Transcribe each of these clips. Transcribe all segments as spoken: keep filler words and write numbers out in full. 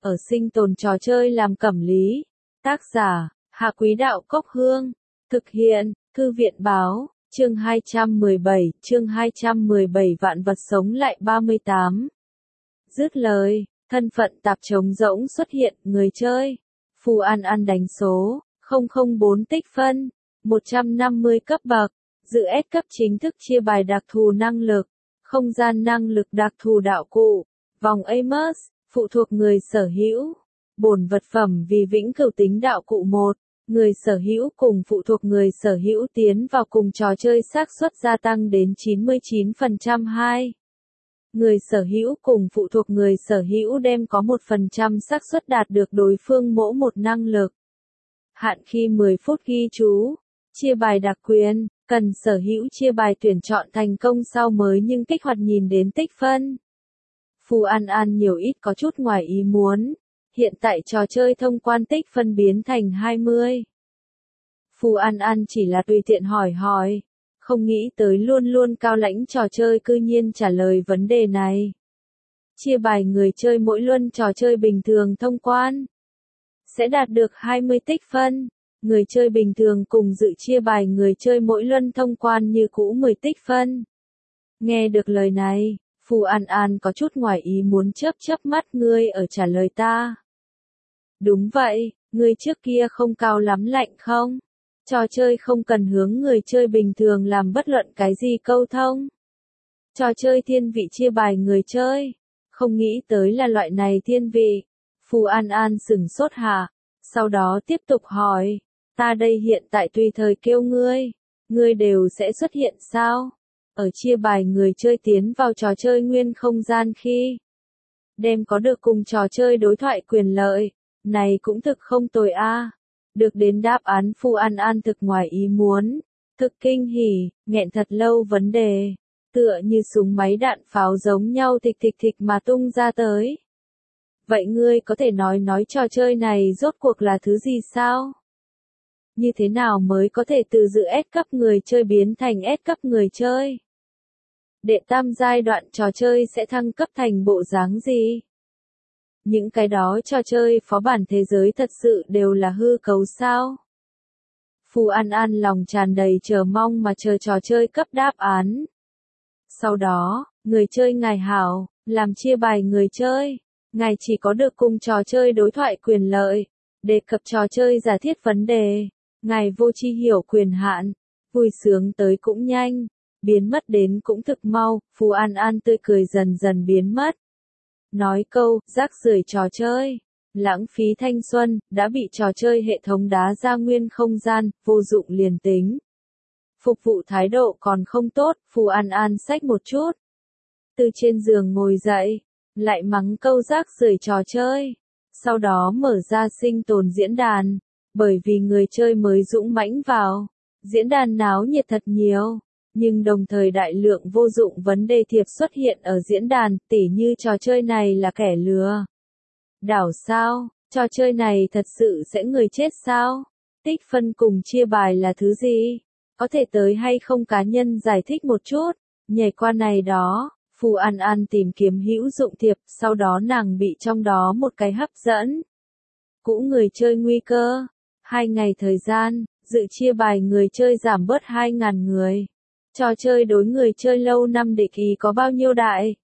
ở sinh tồn trò chơi làm cẩm lý. Tác giả, Hạ Quý Đạo Cốc Hương. Thực hiện, Thư viện Báo, chương hai trăm mười bảy, chương hai trăm mười bảy vạn vật sống lại ba mươi tám. Dứt lời, thân phận tạp trống rỗng xuất hiện, người chơi. Phù An An đánh số, không không bốn tích phân, một trăm năm mươi cấp bậc, dự S cấp chính thức chia bài đặc thù năng lực, không gian năng lực đặc thù đạo cụ, vòng Amos, phụ thuộc người sở hữu. Bổn vật phẩm vì vĩnh cửu tính đạo cụ một, người sở hữu cùng phụ thuộc người sở hữu tiến vào cùng trò chơi xác suất gia tăng đến chín mươi chín phần trăm hai. Người sở hữu cùng phụ thuộc người sở hữu đem có một phần trăm xác suất đạt được đối phương mỗi một năng lực. Hạn khi mười phút ghi chú. Chia bài đặc quyền, cần sở hữu chia bài tuyển chọn thành công sau mới nhưng kích hoạt nhìn đến tích phân. Phù An An nhiều ít có chút ngoài ý muốn. Hiện tại trò chơi thông quan tích phân biến thành hai mươi. Phù An An chỉ là tùy tiện hỏi hỏi. Không nghĩ tới luôn luôn cao lãnh trò chơi cư nhiên trả lời vấn đề này. Chia bài người chơi mỗi luân trò chơi bình thường thông quan sẽ đạt được hai mươi tích phân. Người chơi bình thường cùng dự chia bài người chơi mỗi luân thông quan như cũ mười tích phân. Nghe được lời này, Phù An An có chút ngoài ý muốn chớp chớp mắt, ngươi ở trả lời ta. Đúng vậy, ngươi trước kia không cao lắm lạnh không? Trò chơi không cần hướng người chơi bình thường làm bất luận cái gì câu thông. Trò chơi thiên vị chia bài người chơi. Không nghĩ tới là loại này thiên vị. Phù An An sửng sốt hạ. Sau đó tiếp tục hỏi. Ta đây hiện tại tùy thời kêu ngươi. Ngươi đều sẽ xuất hiện sao? Ở chia bài người chơi tiến vào trò chơi nguyên không gian khi đem có được cùng trò chơi đối thoại quyền lợi. Này cũng thực không tồi a. Được đến đáp án Phù An An thực ngoài ý muốn. Thực kinh hỉ, nghẹn thật lâu vấn đề. Tựa như súng máy đạn pháo giống nhau thịch thịch thịch mà tung ra tới. Vậy ngươi có thể nói nói trò chơi này rốt cuộc là thứ gì sao? Như thế nào mới có thể từ dự S cấp người chơi biến thành S cấp người chơi? Đệ tam giai đoạn trò chơi sẽ thăng cấp thành bộ dáng gì? Những cái đó trò chơi phó bản thế giới thật sự đều là hư cấu sao? Phù An An lòng tràn đầy chờ mong mà chờ trò chơi cấp đáp án. Sau đó, người chơi ngài hảo, làm chia bài người chơi. Ngài chỉ có được cùng trò chơi đối thoại quyền lợi. Đề cập trò chơi giả thiết vấn đề. Ngài vô chi hiểu quyền hạn. Vui sướng tới cũng nhanh. Biến mất đến cũng thực mau. Phù An An tươi cười dần dần biến mất. Nói câu, rác rưởi trò chơi. Lãng phí thanh xuân, đã bị trò chơi hệ thống đá ra nguyên không gian, vô dụng liền tính. Phục vụ thái độ còn không tốt, Phù An An xách một chút. Từ trên giường ngồi dậy, lại mắng câu rác rưởi trò chơi. Sau đó mở ra sinh tồn diễn đàn, bởi vì người chơi mới dũng mãnh vào. Diễn đàn náo nhiệt thật nhiều. Nhưng đồng thời đại lượng vô dụng vấn đề thiệp xuất hiện ở diễn đàn, tỉ như trò chơi này là kẻ lừa đảo sao, trò chơi này thật sự sẽ người chết sao, tích phân cùng chia bài là thứ gì, có thể tới hay không cá nhân giải thích một chút, nhảy qua này đó, Phù An An tìm kiếm hữu dụng thiệp, sau đó nàng bị trong đó một cái hấp dẫn. Cũ người chơi nguy cơ, hai ngày thời gian, dự chia bài người chơi giảm bớt hai nghìn người. Trò chơi đối người chơi lâu năm địch ý có bao nhiêu đại?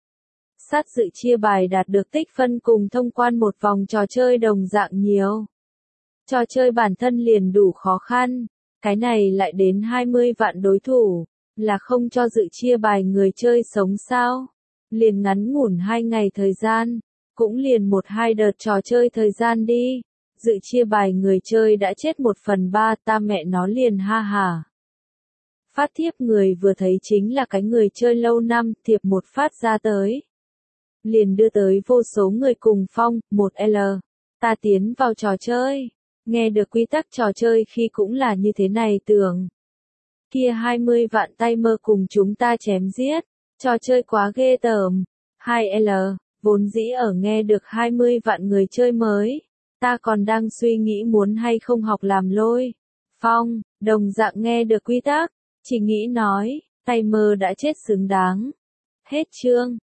Sát dự chia bài đạt được tích phân cùng thông quan một vòng trò chơi đồng dạng nhiều. Trò chơi bản thân liền đủ khó khăn. Cái này lại đến hai mươi vạn đối thủ. Là không cho dự chia bài người chơi sống sao? Liền ngắn ngủn hai ngày thời gian. Cũng liền một hai đợt trò chơi thời gian đi. Dự chia bài người chơi đã chết một phần ba, ta mẹ nó liền ha hà. Phát thiếp người vừa thấy chính là cái người chơi lâu năm, thiệp một phát ra tới. Liền đưa tới vô số người cùng phong, một L. Ta tiến vào trò chơi. Nghe được quy tắc trò chơi khi cũng là như thế này tưởng. Kia hai mươi vạn tay mơ cùng chúng ta chém giết. Trò chơi quá ghê tởm. hai L. Vốn dĩ ở nghe được hai mươi vạn người chơi mới. Ta còn đang suy nghĩ muốn hay không học làm lôi. Phong, đồng dạng nghe được quy tắc. Chỉ nghĩ nói, tay mơ đã chết xứng đáng. Hết chương.